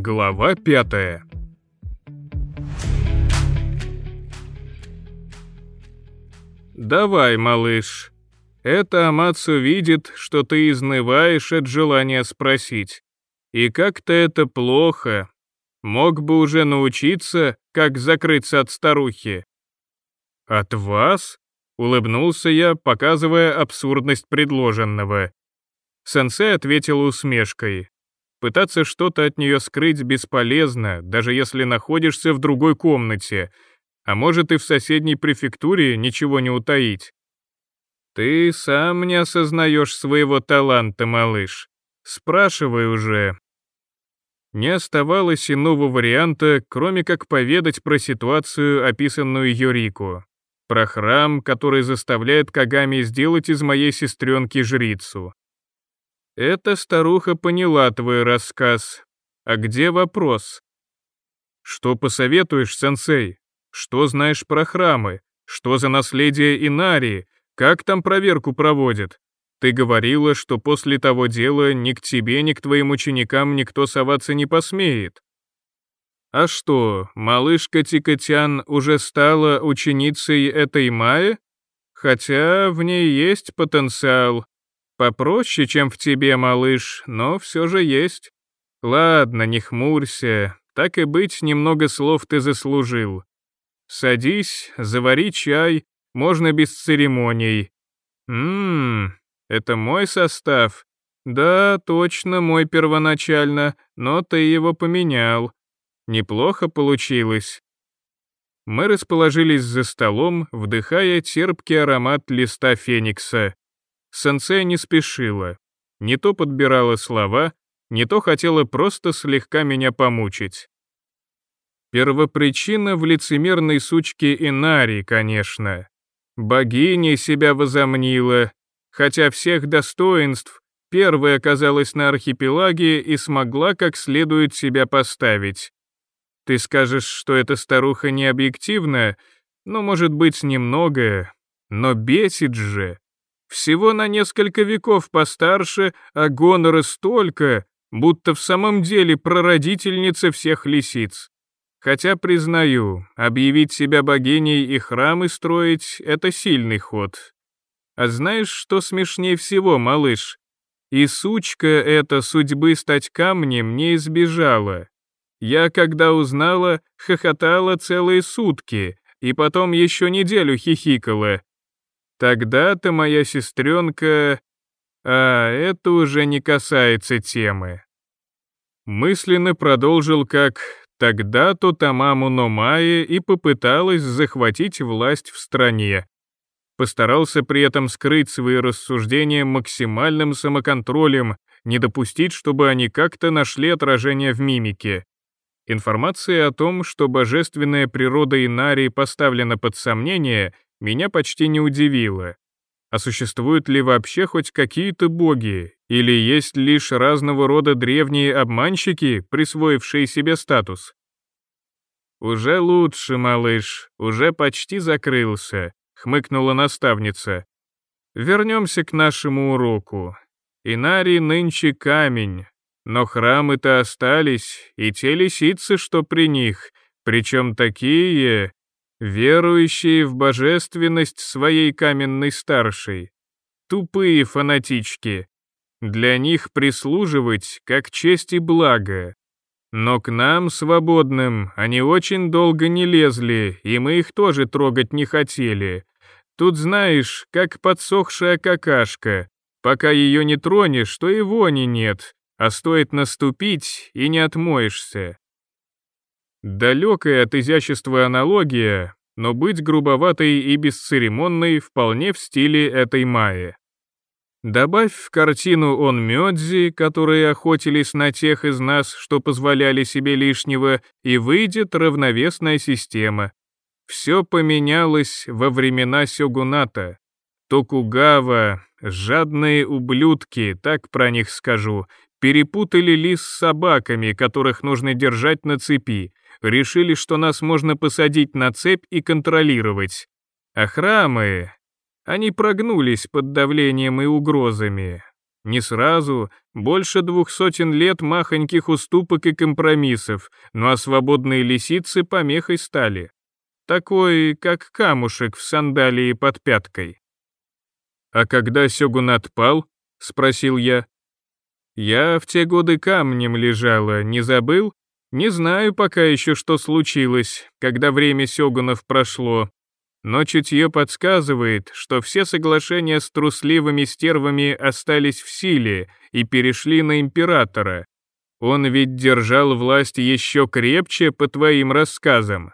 Глава 5. «Давай, малыш. Это Амацу видит, что ты изнываешь от желания спросить. И как-то это плохо. Мог бы уже научиться, как закрыться от старухи». «От вас?» — улыбнулся я, показывая абсурдность предложенного. Сенсей ответил усмешкой. Пытаться что-то от нее скрыть бесполезно, даже если находишься в другой комнате, а может и в соседней префектуре ничего не утаить. Ты сам не осознаешь своего таланта, малыш. Спрашивай уже. Не оставалось иного варианта, кроме как поведать про ситуацию, описанную Йорико. Про храм, который заставляет Кагами сделать из моей сестренки жрицу. Эта старуха поняла твой рассказ. А где вопрос? Что посоветуешь, сенсей? Что знаешь про храмы? Что за наследие Инарии? Как там проверку проводят? Ты говорила, что после того дела ни к тебе, ни к твоим ученикам никто соваться не посмеет. А что, малышка Тикотян уже стала ученицей этой Майи? Хотя в ней есть потенциал. Попроще, чем в тебе, малыш, но все же есть. Ладно, не хмурься, так и быть, немного слов ты заслужил. Садись, завари чай, можно без церемоний. Это мой состав? Да, точно, мой первоначально, но ты его поменял. Неплохо получилось. Мы расположились за столом, вдыхая терпкий аромат листа феникса. Сенсей не спешила, не то подбирала слова, не то хотела просто слегка меня помучить. Первопричина в лицемерной сучке Инари, конечно. Богиней себя возомнила, хотя всех достоинств первой оказалась на архипелаге и смогла как следует себя поставить. Ты скажешь, что эта старуха не объективна, ну, может быть, немного, но бесит же. Всего на несколько веков постарше, а гонора столько, будто в самом деле прародительница всех лисиц. Хотя, признаю, объявить себя богиней и храмы строить — это сильный ход. А знаешь, что смешнее всего, малыш? И сучка эта судьбы стать камнем не избежала. Я, когда узнала, хохотала целые сутки, и потом еще неделю хихикала. Тогда-то моя сестренка... А это уже не касается темы. Мысленно продолжил как «тогда-то Тамаму но Майи и попыталась захватить власть в стране». Постарался при этом скрыть свои рассуждения максимальным самоконтролем, не допустить, чтобы они как-то нашли отражение в мимике. Информация о том, что божественная природа Инарии поставлена под сомнение, меня почти не удивило. А существуют ли вообще хоть какие-то боги, или есть лишь разного рода древние обманщики, присвоившие себе статус? «Уже лучше, малыш, уже почти закрылся», — хмыкнула наставница. «Вернемся к нашему уроку. Инарий нынче камень, но храмы-то остались, и те лисицы, что при них, причем такие, верующие в божественность своей каменной старшей. Тупые фанатички. Для них прислуживать как честь и благо. Но к нам, свободным, они очень долго не лезли, и мы их тоже трогать не хотели. Тут, знаешь, как подсохшая какашка. Пока ее не тронешь, то и вони нет, а стоит наступить, и не отмоешься». Далекая от изящества аналогия, но быть грубоватой и бесцеремонной вполне в стиле этой Майи. Добавь в картину онмёдзи, которые охотились на тех из нас, что позволяли себе лишнего, и выйдет равновесная система. Все поменялось во времена сёгуната. Токугава, жадные ублюдки, так про них скажу, перепутали лис с собаками, которых нужно держать на цепи, решили, что нас можно посадить на цепь и контролировать. А храмы... Они прогнулись под давлением и угрозами. Не сразу, больше 200 лет махоньких уступок и компромиссов, ну а свободные лисицы помехой стали. Такой, как камушек в сандалии под пяткой. «А когда сёгунат пал?» — спросил я. «Я в те годы камнем лежала, не забыл? Не знаю пока еще, что случилось, когда время сёгунов прошло. Но чутье подсказывает, что все соглашения с трусливыми стервами остались в силе и перешли на императора. Он ведь держал власть еще крепче по твоим рассказам.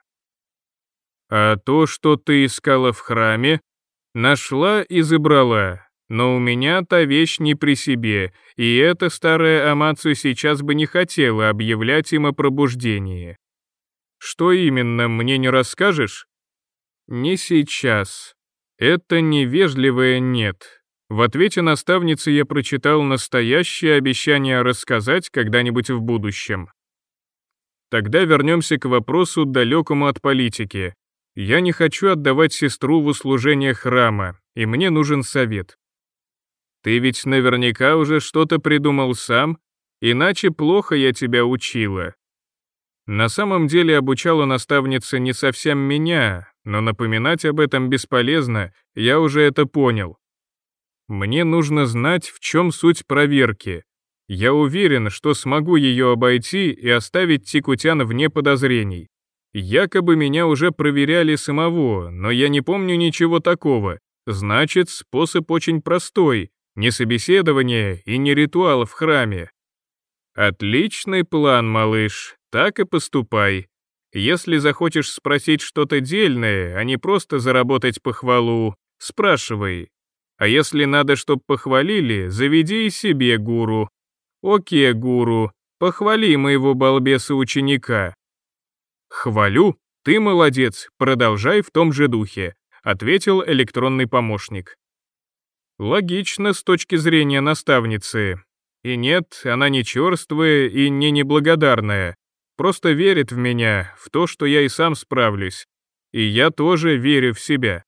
А то, что ты искала в храме, нашла и забрала, но у меня та вещь не при себе, и эта старая Амацу сейчас бы не хотела объявлять им о пробуждении. Что именно, мне не расскажешь? Не сейчас. Это невежливое «нет». В ответе наставницы я прочитал настоящее обещание рассказать когда-нибудь в будущем. Тогда вернемся к вопросу, далекому от политики. Я не хочу отдавать сестру в услужение храма, и мне нужен совет. Ты ведь наверняка уже что-то придумал сам, иначе плохо я тебя учила. На самом деле обучала наставница не совсем меня, но напоминать об этом бесполезно, я уже это понял. Мне нужно знать, в чем суть проверки. Я уверен, что смогу ее обойти и оставить Тикутян вне подозрений. Якобы меня уже проверяли самого, но я не помню ничего такого. Значит, способ очень простой, не собеседование и не ритуал в храме. Отличный план, малыш, так и поступай. Если захочешь спросить что-то дельное, а не просто заработать похвалу, спрашивай. А если надо, чтоб похвалили, заведи и себе гуру. Окей, гуру, похвали моего балбеса-ученика. Хвалю, ты молодец, продолжай в том же духе, ответил электронный помощник. Логично с точки зрения наставницы. И нет, она не черствая и не неблагодарная. Просто верит в меня, в то, что я и сам справлюсь. И я тоже верю в себя.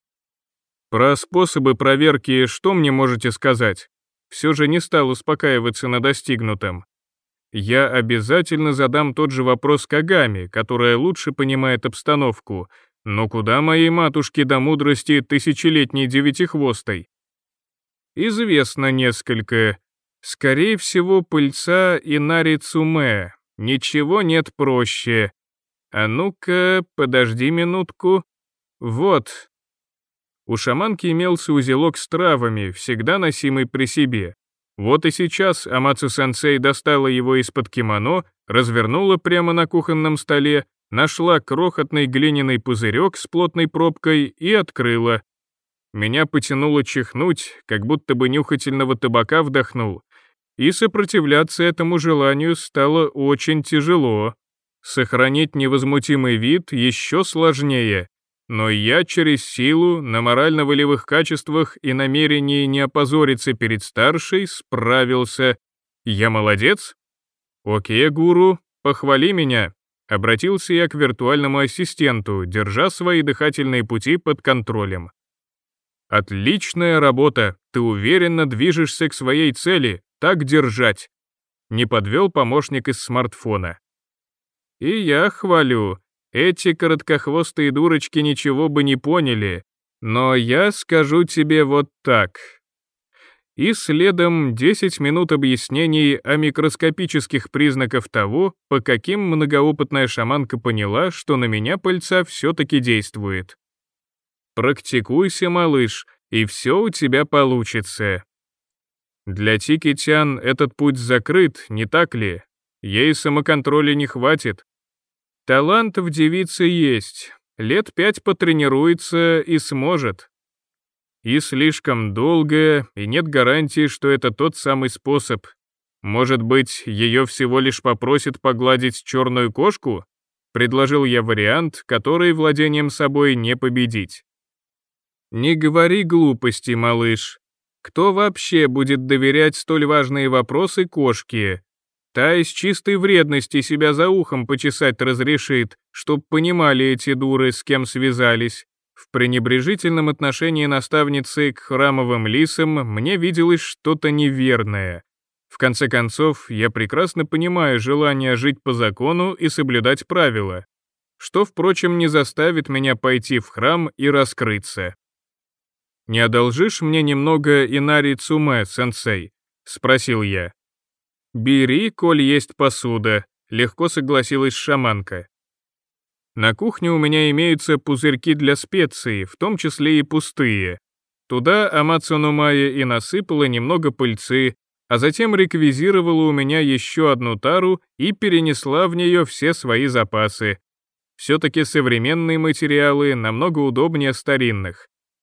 Про способы проверки что мне можете сказать? Все же не стал успокаиваться на достигнутом. Я обязательно задам тот же вопрос Кагами, которая лучше понимает обстановку, но куда моей матушке до мудрости тысячелетней девятихвостой? Известно несколько. Скорее всего, пыльца и Нарицуме. Ничего нет проще. А ну-ка, подожди минутку. Вот. У шаманки имелся узелок с травами, всегда носимый при себе. Вот и сейчас Амацу-сенсей достала его из-под кимоно, развернула прямо на кухонном столе, нашла крохотный глиняный пузырек с плотной пробкой и открыла. Меня потянуло чихнуть, как будто бы нюхательного табака вдохнул. И сопротивляться этому желанию стало очень тяжело. Сохранить невозмутимый вид еще сложнее. Но я через силу, на морально-волевых качествах и намерении не опозориться перед старшей справился. Я молодец? Окей, гуру, похвали меня. Обратился я к виртуальному ассистенту, держа свои дыхательные пути под контролем. Отличная работа, ты уверенно движешься к своей цели, так держать. Не подвел помощник из смартфона. И я хвалю. Эти короткохвостые дурочки ничего бы не поняли, но я скажу тебе вот так. И следом 10 минут объяснений о микроскопических признаках того, по каким многоопытная шаманка поняла, что на меня пыльца все-таки действует. Практикуйся, малыш, и все у тебя получится. Для Тики-тян этот путь закрыт, не так ли? Ей самоконтроля не хватит. Талант в девице есть, лет 5 потренируется и сможет. И слишком долго, и нет гарантии, что это тот самый способ. Может быть, ее всего лишь попросит погладить черную кошку? Предложил я вариант, который владением собой не победить. Не говори глупости, малыш. Кто вообще будет доверять столь важные вопросы кошке? Та из чистой вредности себя за ухом почесать разрешит, чтоб понимали эти дуры, с кем связались. В пренебрежительном отношении наставницы к храмовым лисам мне виделось что-то неверное. В конце концов, я прекрасно понимаю желание жить по закону и соблюдать правила, что, впрочем, не заставит меня пойти в храм и раскрыться. «Не одолжишь мне немного инари цуме, сенсей?» — спросил я. «Бери, коль есть посуда», — легко согласилась шаманка. «На кухне у меня имеются пузырьки для специй, в том числе и пустые. Туда Амацу но Майя и насыпала немного пыльцы, а затем реквизировала у меня еще одну тару и перенесла в нее все свои запасы. Все-таки современные материалы намного удобнее старинных».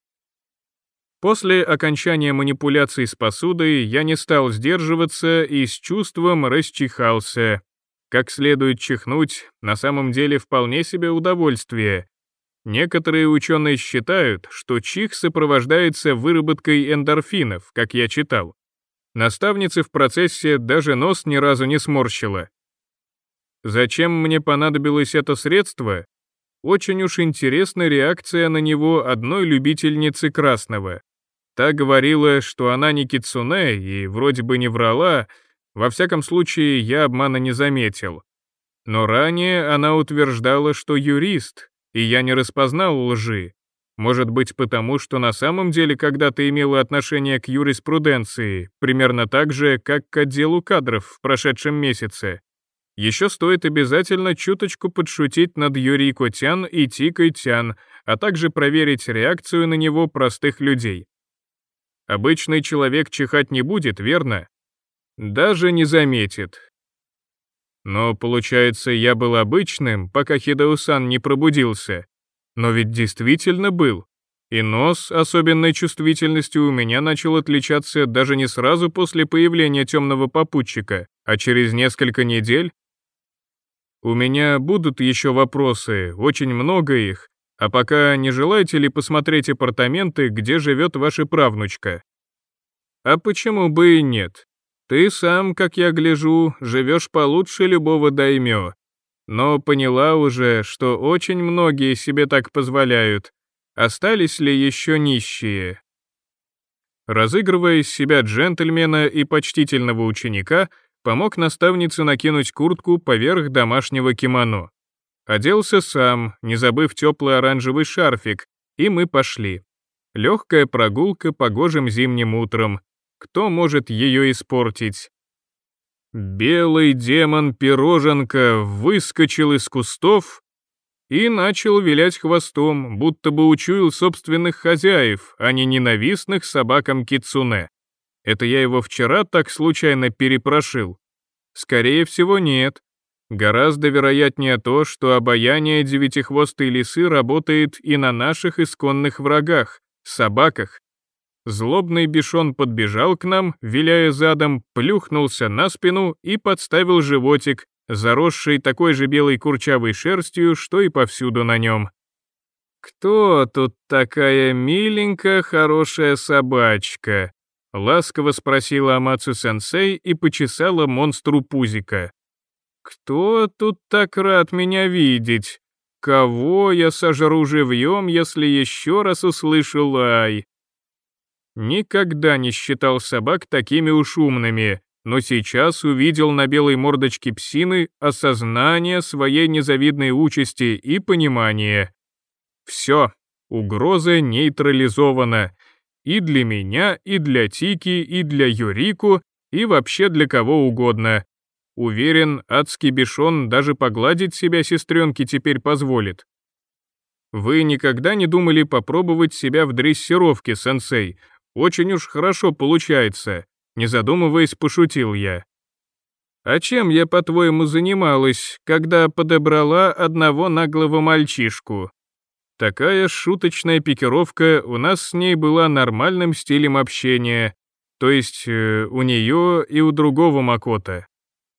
После окончания манипуляций с посудой я не стал сдерживаться и с чувством расчихался. Как следует чихнуть, на самом деле вполне себе удовольствие. Некоторые ученые считают, что чих сопровождается выработкой эндорфинов, как я читал. Наставница в процессе даже нос ни разу не сморщила. Зачем мне понадобилось это средство? Очень уж интересна реакция на него одной любительницы красного. Та говорила, что она не кицуне и вроде бы не врала, во всяком случае я обмана не заметил. Но ранее она утверждала, что юрист, и я не распознал лжи. Может быть потому, что на самом деле когда-то имела отношение к юриспруденции, примерно так же, как к отделу кадров в прошедшем месяце. Еще стоит обязательно чуточку подшутить над Юрико-тян и Тикой-тян, а также проверить реакцию на него простых людей. Обычный человек чихать не будет, верно? Даже не заметит. Но, получается, я был обычным, пока Хидао-сан не пробудился. Но ведь действительно был. И нос особенной чувствительностью у меня начал отличаться даже не сразу после появления темного попутчика, а через несколько недель. У меня будут еще вопросы, очень много их, а пока не желаете ли посмотреть апартаменты, где живет ваша правнучка? А почему бы и нет? Ты сам, как я гляжу, живешь получше любого даймё. Но поняла уже, что очень многие себе так позволяют. Остались ли еще нищие? Разыгрывая из себя джентльмена и почтительного ученика, помог наставнице накинуть куртку поверх домашнего кимоно. Оделся сам, не забыв теплый оранжевый шарфик, и мы пошли. Легкая прогулка погожим зимним утром. Кто может ее испортить? Белый демон-пироженка выскочил из кустов и начал вилять хвостом, будто бы учуял собственных хозяев, а не ненавистных собакам кицуне. Это я его вчера так случайно перепрошил? Скорее всего, нет. Гораздо вероятнее то, что обаяние девятихвостой лисы работает и на наших исконных врагах, собаках. Злобный бишон подбежал к нам, виляя задом, плюхнулся на спину и подставил животик, заросший такой же белой курчавой шерстью, что и повсюду на нем. «Кто тут такая миленькая, хорошая собачка?» — ласково спросила Амацу-сенсей и почесала монстру пузика. «Кто тут так рад меня видеть? Кого я сожру живьем, если еще раз услышу лай?» Никогда не считал собак такими уж умными, но сейчас увидел на белой мордочке псины осознание своей незавидной участи и понимание. Все, угроза нейтрализована. И для меня, и для Тики, и для Юрику, и вообще для кого угодно. Уверен, адский бишон даже погладить себя сестренке теперь позволит. Вы никогда не думали попробовать себя в дрессировке, сенсей? Очень уж хорошо получается, не задумываясь, пошутил я. А чем я, по-твоему, занималась, когда подобрала одного наглого мальчишку? Такая шуточная пикировка у нас с ней была нормальным стилем общения, то есть у нее и у другого Макото.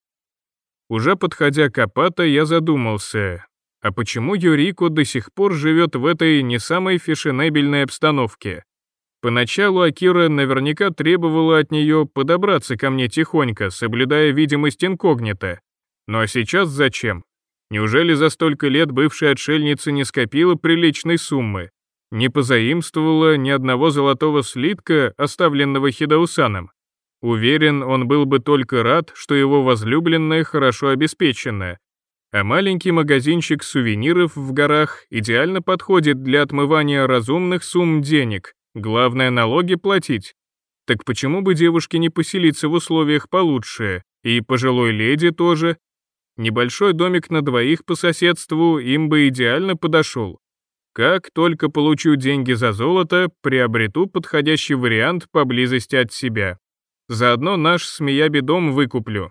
Уже подходя к Апато, я задумался, а почему Юрико до сих пор живет в этой не самой фешенебельной обстановке? Поначалу Акира наверняка требовала от нее подобраться ко мне тихонько, соблюдая видимость инкогнито. Ну а сейчас зачем? Неужели за столько лет бывшая отшельница не скопила приличной суммы? Не позаимствовала ни одного золотого слитка, оставленного Хидаусаном. Уверен, он был бы только рад, что его возлюбленная хорошо обеспечена. А маленький магазинчик сувениров в горах идеально подходит для отмывания разумных сумм денег. Главное, налоги платить. Так почему бы девушке не поселиться в условиях получше? И пожилой леди тоже. Небольшой домик на двоих по соседству им бы идеально подошел. Как только получу деньги за золото, приобрету подходящий вариант поблизости от себя. Заодно наш с Мияби дом выкуплю.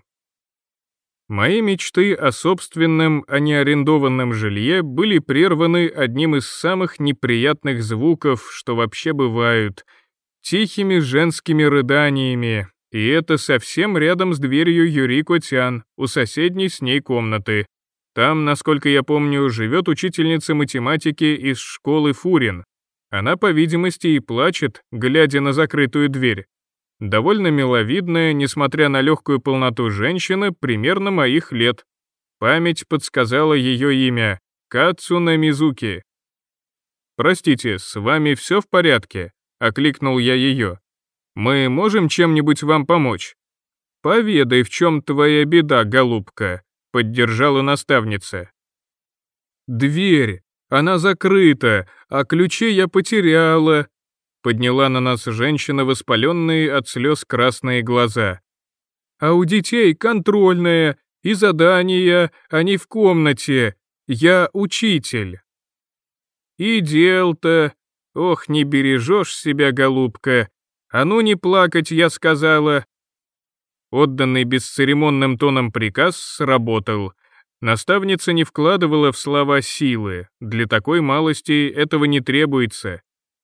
Мои мечты о собственном, а не арендованном жилье были прерваны одним из самых неприятных звуков, что вообще бывают, тихими женскими рыданиями, и это совсем рядом с дверью Юрико-тян, у соседней с ней комнаты. Там, насколько я помню, живет учительница математики из школы Фурин. Она, по видимости, и плачет, глядя на закрытую дверь. Довольно миловидная, несмотря на легкую полноту женщина, примерно моих лет. Память подсказала ее имя — Кацуна Мизуки. «Простите, с вами все в порядке?» — окликнул я ее. «Мы можем чем-нибудь вам помочь?» «Поведай, в чем твоя беда, голубка», — поддержала наставница. «Дверь, она закрыта, а ключи я потеряла», — подняла на нас женщина воспаленные от слез красные глаза. «А у детей контрольная, и задания, они в комнате, я учитель». «И дел-то, ох, не бережешь себя, голубка, а ну не плакать, я сказала». Отданный бесцеремонным тоном приказ сработал. Наставница не вкладывала в слова силы, для такой малости этого не требуется.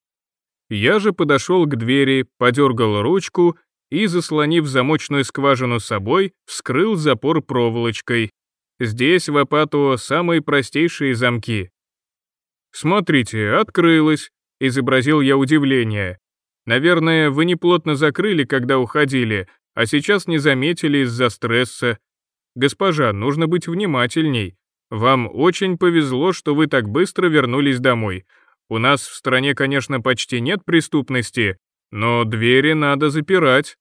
Я же подошел к двери, подергал ручку и, заслонив замочную скважину собой, вскрыл запор проволочкой. Здесь в Апато самые простейшие замки. «Смотрите, открылось», — изобразил я удивление. «Наверное, вы неплотно закрыли, когда уходили, а сейчас не заметили из-за стресса. Госпожа, нужно быть внимательней. Вам очень повезло, что вы так быстро вернулись домой. У нас в стране, конечно, почти нет преступности, но двери надо запирать».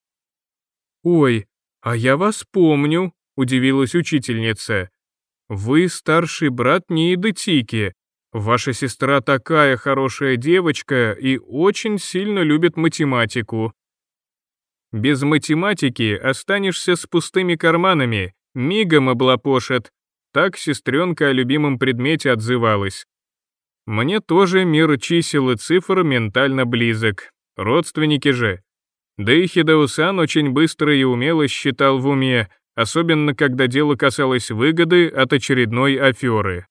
«Ой, а я вас помню», — удивилась учительница. «Вы старший брат Нииды Тики. Ваша сестра такая хорошая девочка и очень сильно любит математику». «Без математики останешься с пустыми карманами, мигом облапошат», так сестренка о любимом предмете отзывалась. Мне тоже мир чисел и цифр ментально близок, родственники же. Да и Хидао-сан очень быстро и умело считал в уме, особенно когда дело касалось выгоды от очередной аферы.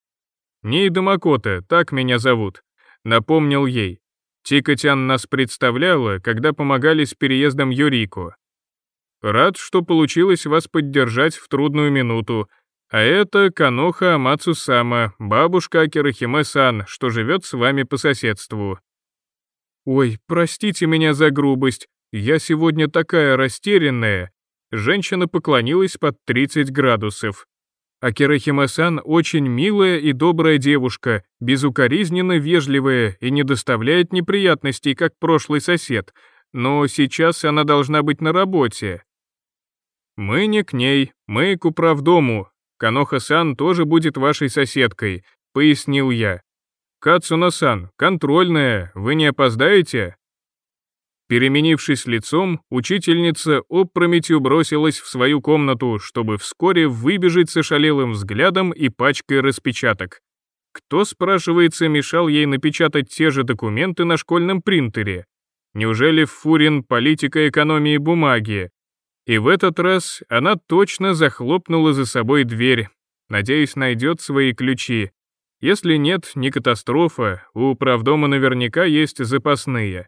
«Ниида Макото, так меня зовут», — напомнил ей. Тика-тян нас представляла, когда помогали с переездом Юрико. «Рад, что получилось вас поддержать в трудную минуту. А это Каноха Амацу-сама, бабушка Акирахиме-сан, что живет с вами по соседству». «Ой, простите меня за грубость, я сегодня такая растерянная». Женщина поклонилась под 30 градусов. «Акирахиме-сан очень милая и добрая девушка, безукоризненно вежливая и не доставляет неприятностей, как прошлый сосед, но сейчас она должна быть на работе». «Мы не к ней, мы к управдому. Каноха-сан тоже будет вашей соседкой», — пояснил я. «Кацуна-сан, контрольная, вы не опоздаете?» Переменившись лицом, учительница опрометью бросилась в свою комнату, чтобы вскоре выбежать с ошалелым взглядом и пачкой распечаток. Кто, спрашивается, мешал ей напечатать те же документы на школьном принтере? Неужели в Фурин политика экономии бумаги? И в этот раз она точно захлопнула за собой дверь. Надеюсь, найдет свои ключи. Если нет, не катастрофа, у управдома наверняка есть запасные.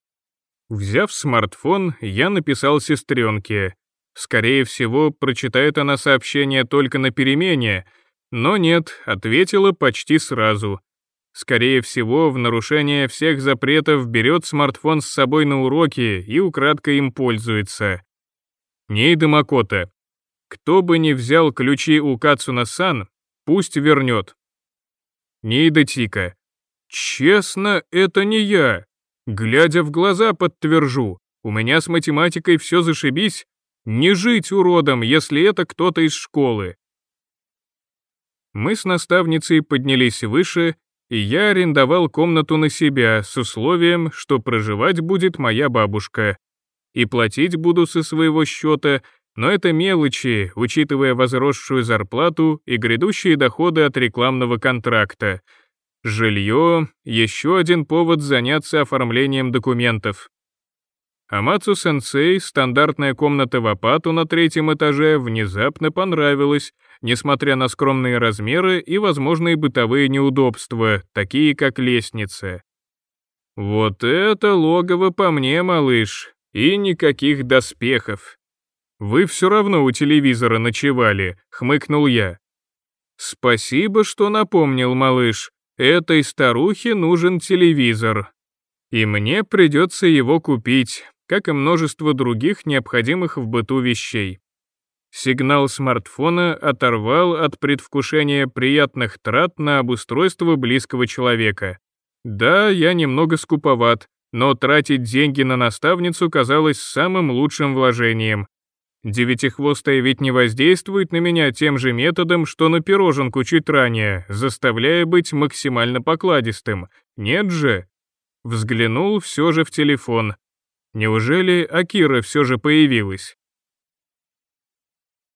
Взяв смартфон, я написал сестренке. Скорее всего, прочитает она сообщение только на перемене, но нет, ответила почти сразу. Скорее всего, в нарушение всех запретов берет смартфон с собой на уроки и украдкой им пользуется. Ниида Макото. Кто бы ни взял ключи у Кацуна-сан, пусть вернет. Ниида Тика. Честно, это не я. Глядя в глаза, подтвержу. У меня с математикой все зашибись. Не жить уродом, если это кто-то из школы. Мы с наставницей поднялись выше, и я арендовал комнату на себя с условием, что проживать будет моя бабушка. И платить буду со своего счета, но это мелочи, учитывая возросшую зарплату и грядущие доходы от рекламного контракта. Жилье — еще один повод заняться оформлением документов. Амацу-сенсей, стандартная комната в Апату на 3-м этаже, внезапно понравилась, несмотря на скромные размеры и возможные бытовые неудобства, такие как лестница. Вот это логово по мне, малыш, и никаких доспехов. Вы все равно у телевизора ночевали, хмыкнул я. Спасибо, что напомнил, малыш, этой старухе нужен телевизор. И мне придется его купить, как и множество других необходимых в быту вещей. Сигнал смартфона оторвал от предвкушения приятных трат на обустройство близкого человека. Да, я немного скуповат, но тратить деньги на наставницу казалось самым лучшим вложением. Девятихвостая ведь не воздействует на меня тем же методом, что на пироженку чуть ранее, заставляя быть максимально покладистым. Нет же. Взглянул все же в телефон. Неужели Акира все же появилась?